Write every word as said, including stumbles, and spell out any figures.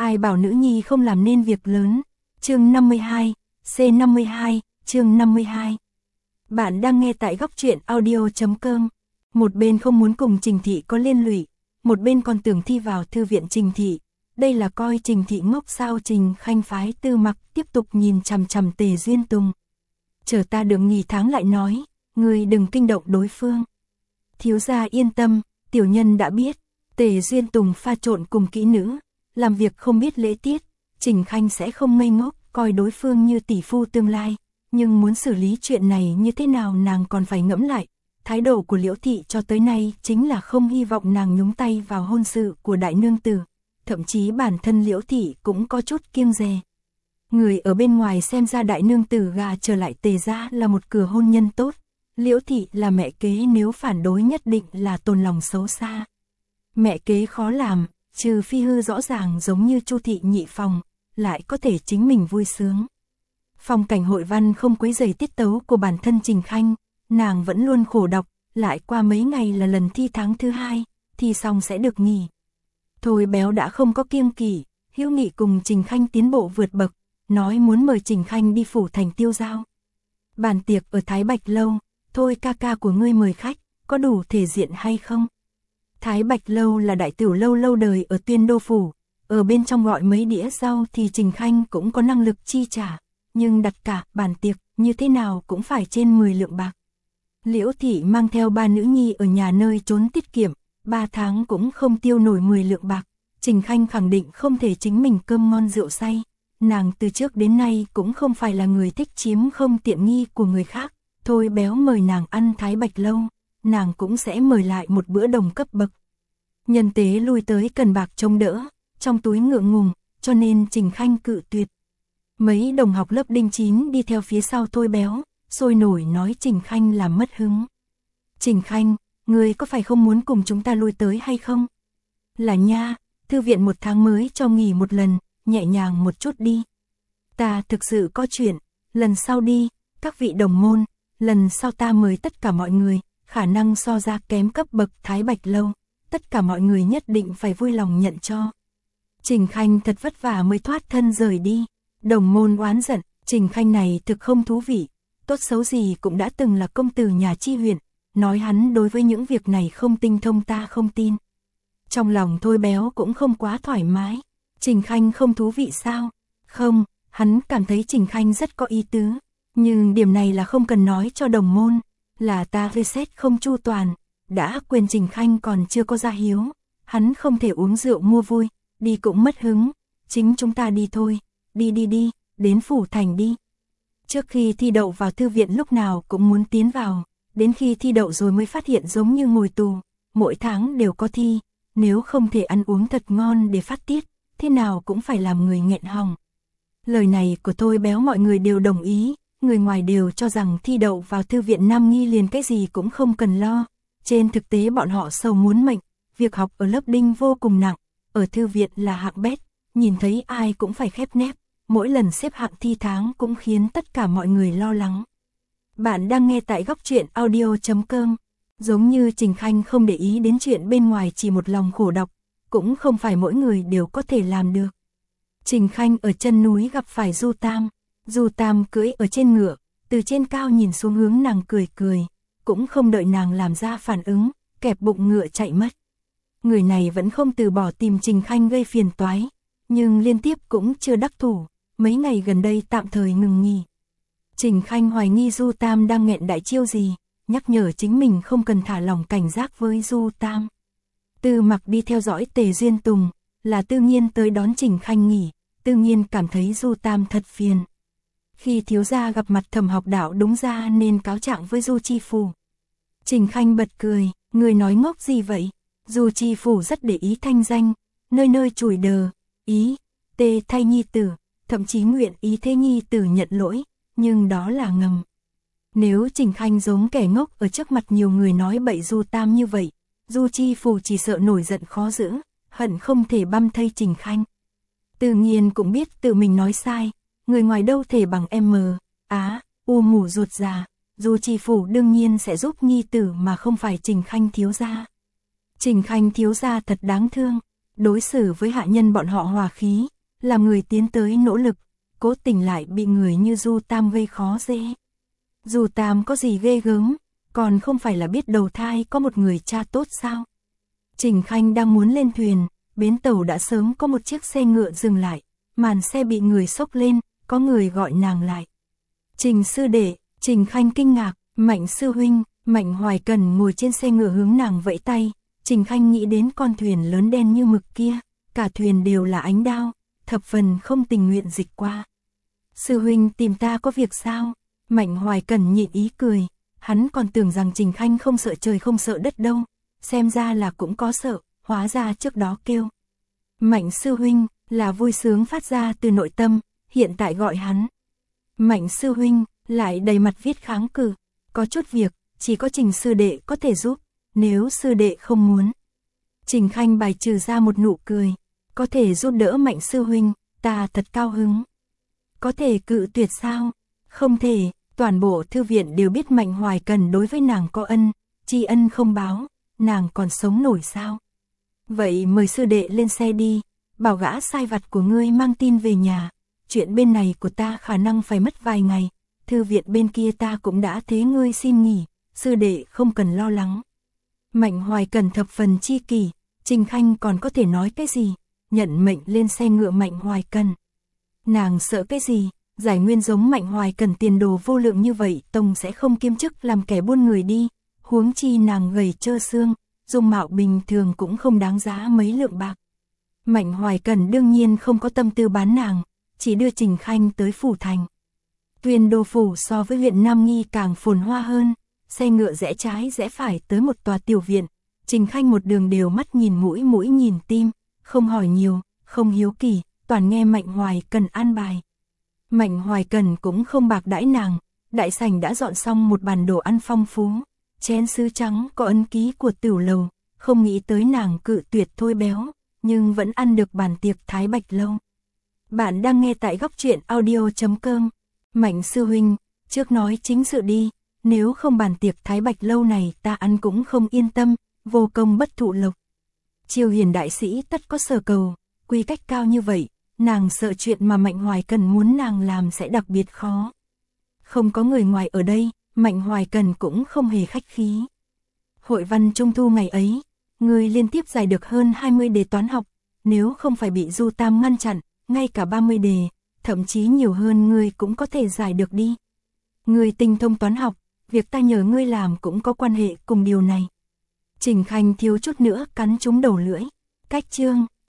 Ai bảo nữ nhi không làm nên việc lớn. Chương năm mươi hai, C năm mươi hai, chương năm mươi hai. Bạn đang nghe tại góc truyện audio chấm com. Một bên không muốn cùng Trình Thị có liên lụy, một bên còn tưởng thi vào thư viện Trình Thị. Đây là coi Trình Thị ngốc sao? Trình Khanh phái Tư Mặc tiếp tục nhìn chằm chằm Tề Duyên Tùng. Chờ ta được nghỉ tháng lại nói, ngươi đừng kinh động đối phương. Thiếu gia yên tâm, tiểu nhân đã biết. Tề Duyên Tùng pha trộn cùng kỹ nữ, làm việc không biết lễ tiết. Trình Khanh sẽ không ngây ngốc, coi đối phương như tỷ phu tương lai. Nhưng muốn xử lý chuyện này như thế nào nàng còn phải ngẫm lại. Thái độ của Liễu Thị cho tới nay chính là không hy vọng nàng nhúng tay vào hôn sự của đại nương tử. Thậm chí bản thân Liễu Thị cũng có chút kiêng dè. Người ở bên ngoài xem ra đại nương tử gà trở lại Tề gia là một cửa hôn nhân tốt. Liễu Thị là mẹ kế, nếu phản đối nhất định là tồn lòng xấu xa. Mẹ kế khó làm, trừ phi hư rõ ràng giống như Chu Thị nhị phòng, lại có thể chính mình vui sướng. Phong cảnh hội văn không quấy rầy tiết tấu của bản thân Trình Khanh, nàng vẫn luôn khổ đọc, lại qua mấy ngày là lần thi tháng thứ hai, thi xong sẽ được nghỉ. Thôi Béo đã không có kiêng kỵ, hữu nghị cùng Trình Khanh tiến bộ vượt bậc, nói muốn mời Trình Khanh đi phủ thành tiêu giao. Bàn tiệc ở Thái Bạch Lâu, thôi ca ca của ngươi mời khách, có đủ thể diện hay không? Thái Bạch Lâu là đại tiểu lâu lâu đời ở Tuyên Đô Phủ, ở bên trong gọi mấy đĩa rau thì Trình Khanh cũng có năng lực chi trả, nhưng đặt cả bàn tiệc như thế nào cũng phải trên mười lượng bạc. Liễu Thị mang theo ba nữ nhi ở nhà nơi trốn tiết kiệm, ba tháng cũng không tiêu nổi mười lượng bạc. Trình Khanh khẳng định không thể chính mình cơm ngon rượu say, nàng từ trước đến nay cũng không phải là người thích chiếm không tiện nghi của người khác. Thôi Béo mời nàng ăn Thái Bạch Lâu, nàng cũng sẽ mời lại một bữa đồng cấp bậc. Nhân tế lui tới cần bạc trông đỡ, trong túi ngượng ngùng, cho nên Trình Khanh cự tuyệt. Mấy đồng học lớp đinh chín đi theo phía sau Thôi Béo, sôi nổi nói Trình Khanh làm mất hứng. Trình Khanh, ngươi có phải không muốn cùng chúng ta lui tới hay không? Là nha, thư viện một tháng mới cho nghỉ một lần, nhẹ nhàng một chút đi. Ta thực sự có chuyện, lần sau đi, các vị đồng môn, lần sau ta mời tất cả mọi người, khả năng so ra kém cấp bậc Thái Bạch Lâu, tất cả mọi người nhất định phải vui lòng nhận cho. Trình Khanh thật vất vả mới thoát thân rời đi, đồng môn oán giận, Trình Khanh này thực không thú vị, tốt xấu gì cũng đã từng là công tử nhà Chi huyện, nói hắn đối với những việc này không tinh thông ta không tin. Trong lòng Thôi Béo cũng không quá thoải mái, Trình Khanh không thú vị sao? Không, hắn cảm thấy Trình Khanh rất có ý tứ, nhưng điểm này là không cần nói cho đồng môn, là ta vê xét không chu toàn, đã quên Trình Khanh còn chưa có gia hiếu, hắn không thể uống rượu mua vui, đi cũng mất hứng, chính chúng ta đi thôi, đi đi đi, đến phủ thành đi. Trước khi thi đậu vào thư viện lúc nào cũng muốn tiến vào, đến khi thi đậu rồi mới phát hiện giống như ngồi tù, mỗi tháng đều có thi, nếu không thể ăn uống thật ngon để phát tiết, thế nào cũng phải làm người nghẹn họng. Lời này của Thôi Béo mọi người đều đồng ý, người ngoài đều cho rằng thi đậu vào thư viện Nam Nghi liền cái gì cũng không cần lo. Trên thực tế bọn họ sầu muốn mệnh, việc học ở lớp đinh vô cùng nặng, ở thư viện là hạng bét, nhìn thấy ai cũng phải khép nép, mỗi lần xếp hạng thi tháng cũng khiến tất cả mọi người lo lắng. Bạn đang nghe tại góc truyện audio chấm com, giống như Trình Khanh không để ý đến chuyện bên ngoài, chỉ một lòng khổ đọc, cũng không phải mỗi người đều có thể làm được. Trình Khanh ở chân núi gặp phải Du Tam, Du Tam cưỡi ở trên ngựa, từ trên cao nhìn xuống hướng nàng cười cười, cũng không đợi nàng làm ra phản ứng, kẹp bụng ngựa chạy mất. Người này vẫn không từ bỏ tìm Trình Khanh gây phiền toái, nhưng liên tiếp cũng chưa đắc thủ, mấy ngày gần đây tạm thời ngừng nghỉ. Trình Khanh hoài nghi Du Tam đang nghẹn đại chiêu gì, nhắc nhở chính mình không cần thả lỏng cảnh giác với Du Tam. Tư Mặc đi theo dõi Tề Duyên Tùng, là Tư Nghiên tới đón Trình Khanh nghỉ, Tư Nghiên cảm thấy Du Tam thật phiền. Khi thiếu gia gặp mặt Thẩm Học Đạo đúng ra nên cáo trạng với Du Chi Phủ. Trình Khanh bật cười, người nói ngốc gì vậy? Du Chi Phủ rất để ý thanh danh, nơi nơi chùi đờ, ý, tê thay nhi tử, thậm chí nguyện ý thế nhi tử nhận lỗi, nhưng đó là ngầm. Nếu Trình Khanh giống kẻ ngốc ở trước mặt nhiều người nói bậy Du Tam như vậy, Du Chi Phủ chỉ sợ nổi giận khó giữ, hận không thể băm thây Trình Khanh. Tự nhiên cũng biết tự mình nói sai, người ngoài đâu thể bằng em mờ, á, u mù ruột già, Du Chi Phủ đương nhiên sẽ giúp nhi tử mà không phải Trình Khanh thiếu gia. Trình Khanh thiếu gia thật đáng thương, đối xử với hạ nhân bọn họ hòa khí, làm người tiến tới nỗ lực, cố tình lại bị người như Du Tam gây khó dễ. Du Tam có gì ghê gớm, còn không phải là biết đầu thai có một người cha tốt sao? Trình Khanh đang muốn lên thuyền, bến tàu đã sớm có một chiếc xe ngựa dừng lại, màn xe bị người xốc lên, có người gọi nàng lại. Trình sư đệ, Trình Khanh kinh ngạc, Mạnh sư huynh, Mạnh Hoài Cần ngồi trên xe ngựa hướng nàng vẫy tay. Trình Khanh nghĩ đến con thuyền lớn đen như mực kia, cả thuyền đều là ánh đao, thập phần không tình nguyện dịch qua. Sư huynh tìm ta có việc sao? Mạnh Hoài Cần nhịn ý cười, hắn còn tưởng rằng Trình Khanh không sợ trời không sợ đất đâu, xem ra là cũng có sợ, hóa ra trước đó kêu. Mạnh sư huynh, là vui sướng phát ra từ nội tâm, hiện tại gọi hắn. Mạnh sư huynh, lại đầy mặt viết kháng cự, có chút việc, chỉ có Trình sư đệ có thể giúp, nếu sư đệ không muốn. Trình Khanh bài trừ ra một nụ cười, có thể giúp đỡ Mạnh sư huynh, ta thật cao hứng. Có thể cự tuyệt sao? Không thể, toàn bộ thư viện đều biết Mạnh Hoài Cần đối với nàng có ân, tri ân không báo, nàng còn sống nổi sao? Vậy mời sư đệ lên xe đi, bảo gã sai vặt của ngươi mang tin về nhà, chuyện bên này của ta khả năng phải mất vài ngày, thư viện bên kia ta cũng đã thế ngươi xin nghỉ, sư đệ không cần lo lắng. Mạnh Hoài Cần thập phần chi kỷ, Trình Khanh còn có thể nói cái gì, nhận mệnh lên xe ngựa Mạnh Hoài Cần. Nàng sợ cái gì, giải nguyên giống Mạnh Hoài Cần tiền đồ vô lượng như vậy tông sẽ không kiêm chức làm kẻ buôn người đi, huống chi nàng gầy trơ xương, dung mạo bình thường cũng không đáng giá mấy lượng bạc. Mạnh Hoài Cần đương nhiên không có tâm tư bán nàng, chỉ đưa Trình Khanh tới phủ thành. Tuyên Đô phủ so với huyện Nam Nghi càng phồn hoa hơn, xe ngựa rẽ trái rẽ phải tới một tòa tiểu viện, Trình Khanh một đường đều mắt nhìn mũi mũi nhìn tim, không hỏi nhiều, không hiếu kỳ, toàn nghe Mạnh Hoài Cần an bài. Mạnh Hoài Cần cũng không bạc đãi nàng, đại sảnh đã dọn xong một bàn đồ ăn phong phú, chén sứ trắng có ấn ký của Tửu Lầu, không nghĩ tới nàng cự tuyệt thôi béo, nhưng vẫn ăn được bàn tiệc Thái Bạch Lâu. Bạn đang nghe tại góc truyện audio chấm com. Mạnh sư huynh, trước nói chính sự đi, nếu không bàn tiệc Thái Bạch Lâu này ta ăn cũng không yên tâm, vô công bất thụ lộc. Triều hiền đại sĩ tất có sở cầu, quy cách cao như vậy, nàng sợ chuyện mà Mạnh Hoài Cần muốn nàng làm sẽ đặc biệt khó. Không có người ngoài ở đây, Mạnh Hoài Cần cũng không hề khách khí. Hội văn trung thu ngày ấy, người liên tiếp giải được hơn hai mươi đề toán học, nếu không phải bị Du Tam ngăn chặn, ngay cả ba mươi đề, thậm chí nhiều hơn ngươi cũng có thể giải được đi. Ngươi tinh thông toán học, việc ta nhờ ngươi làm cũng có quan hệ cùng điều này. Trình Khanh thiếu chút nữa cắn trúng đầu lưỡi. Cách chương